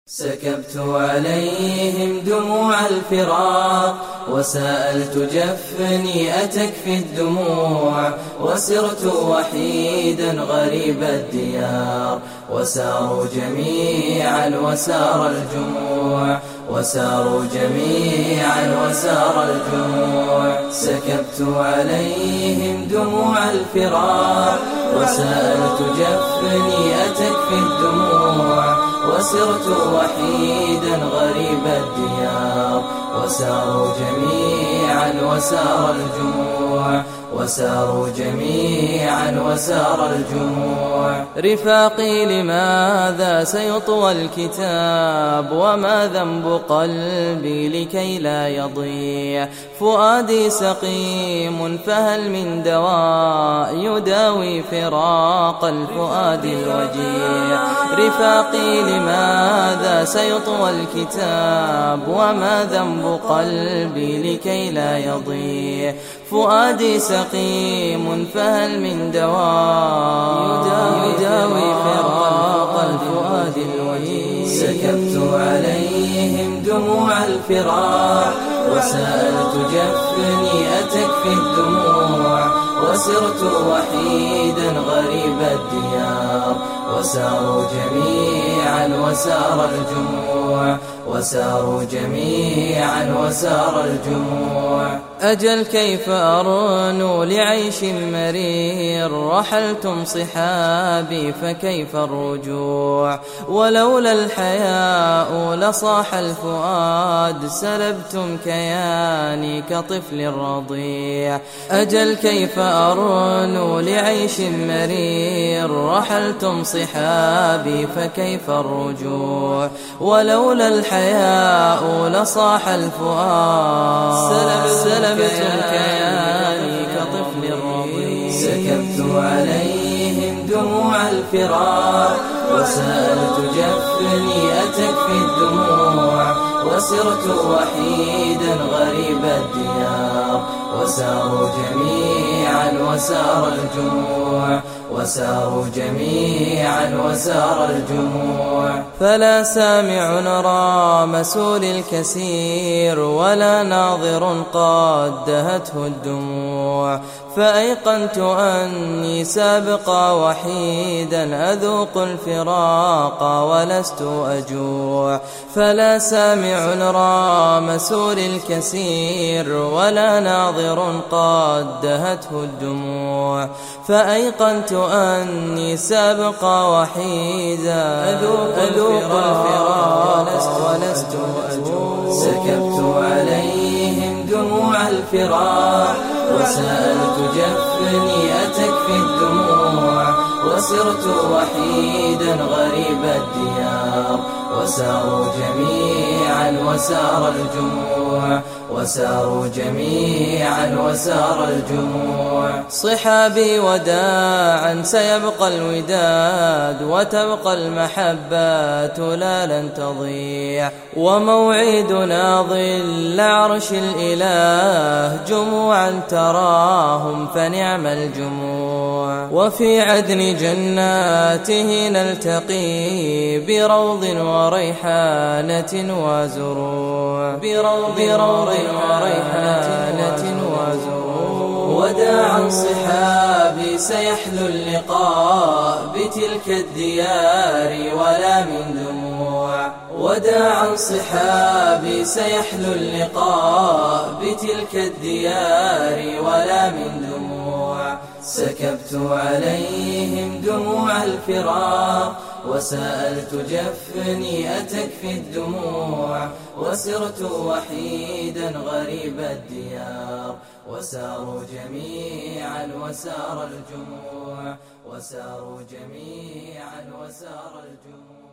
سكبت عليهم دموع الفراق وسألت جفني أتكفي الدموع، وسرت وحيدا غريب الديار، وساروا جميعا وسار الجموع، وساروا جميعا وسار الجموع. سكبت عليهم دموع الفراق وسألت جفني أتكفي الدموع، وسرت وحيدا غريب الديار، وساروا جميعا وسار الجموع، وساروا جميعا وسار الجموع. رفاقي لماذا سيطوى الكتاب، وما ذنب قلبي لكي لا يضيع، فؤادي سقيم فهل من دواء يداوي فراق الفؤاد الوجيع. رفاقي لماذا سيطوى الكتاب، وما ذنب قلبي لكي لا يضيع، فؤادي سقيم فهل من دواء يداوي فراق الفؤاد الوجيع. سكبت عليهم دموع الفراق وسألت جفني أتكفي الدموع، وسرت وحيدا غريب الديار، وساروا جميعا وسار الجموع، وساروا جميعا وسار الجموع. أجل كيف أرنو لعيش مرير، رحلتم صحابي فكيف الرجوع، ولولا الحياء لصاح الفؤاد، سلبتم كياني كطفل رضيع. أجل كيف أرنو لعيش مرير، رحلتم صحابي فكيف الرجوع، ولولا الحياء لصاح الفؤاد، سلبتم كياني كطفل رضيع. سكبت عليهم دموع الفراق وسألت جفني أتكفي الدموع، وسرت وحيدا غريب الديار، وساروا جميعا وسار الجموع، وساروا جميعا وسار الجموع. فلا سامع رام سول الكثير، ولا ناظر قد دهته الدموع، فأيقنت أني سابقا وحيدا أذوق الفراق ولست أجوع. فلا سامع رام سول الكثير، ولا ناظر قد دهته الدموع، فأيقنت أني سابقا وحيدا أذوق الفراق ولست أجوع. سكبت عليهم دموع الفراق وسألت جفني أتكفي الدموع، وسرت وحيدا غريب الديار، وساروا جميعا وسار الجموع، وساروا جميعا وسار الجموع. صحابي وداعا سيبقى الوداد، وتبقى المحبات لا لن تضيع، وموعدنا ظل عرش الإله، جموعا تراهم فنعم الجموع، وفي عدن جناته نلتقي بروض وريحانة وزروع، بروض وريحانة وزروع. وداعا صحابي سيحلو اللقاء بتلك الديار ولا من دموع، وداعا صحابي سيحلو اللقاء بتلك الديار ولا من دموع. سكبت عليهم دموع الفراق وسألت جفني أتكفي الدموع، وسرت وحيدا غريب الديار، وساروا جميعا وسار الجموع، وساروا جميعا وسار الجموع.